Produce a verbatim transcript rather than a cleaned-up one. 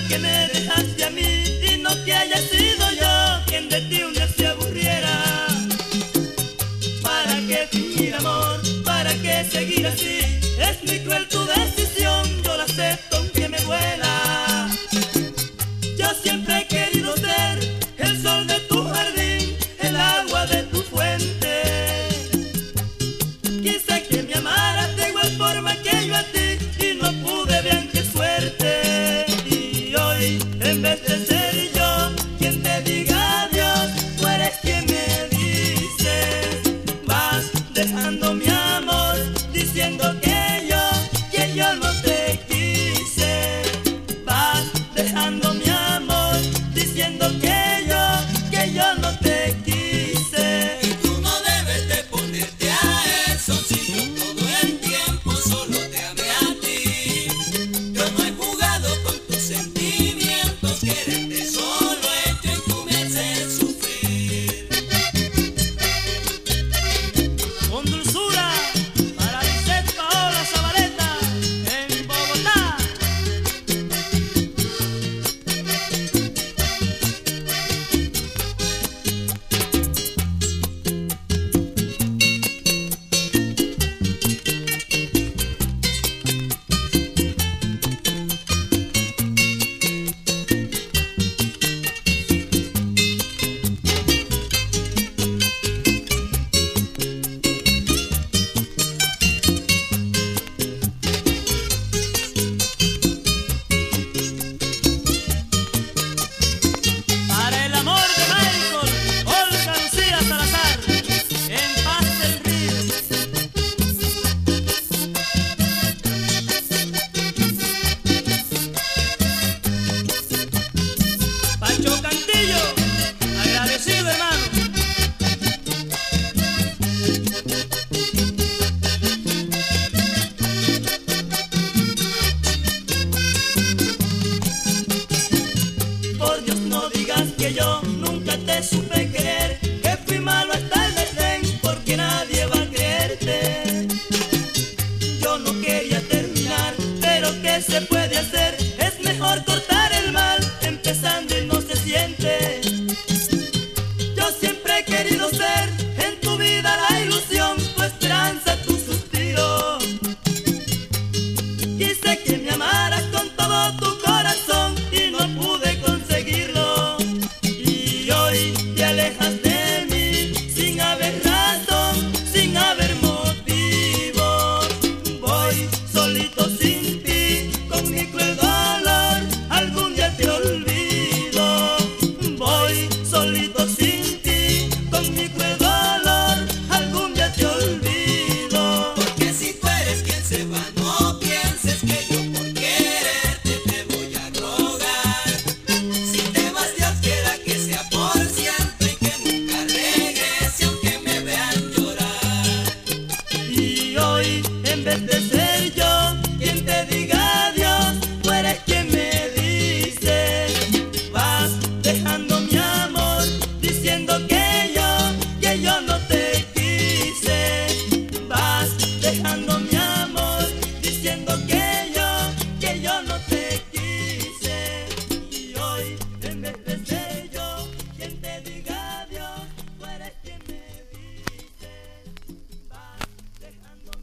que me dejaste a mí y no que haya sido yo quien de ti un día se aburriera. ¿Para qué fingir amor? ¿Para qué seguir así? Es muy cruel tu decisión, yo la acepto aunque me duela. Yo siempre he querido ser el sol de tu jardín, el agua de tu fuente. Quise que me amaras de igual forma que yo a ti y no pude, vean qué suerte. Y hoy, en vez de ser yo quien te diga adiós, tú eres quien me dices. Vas dejando mi amor, diciendo que yo, que yo no te quise. Vas dejando mi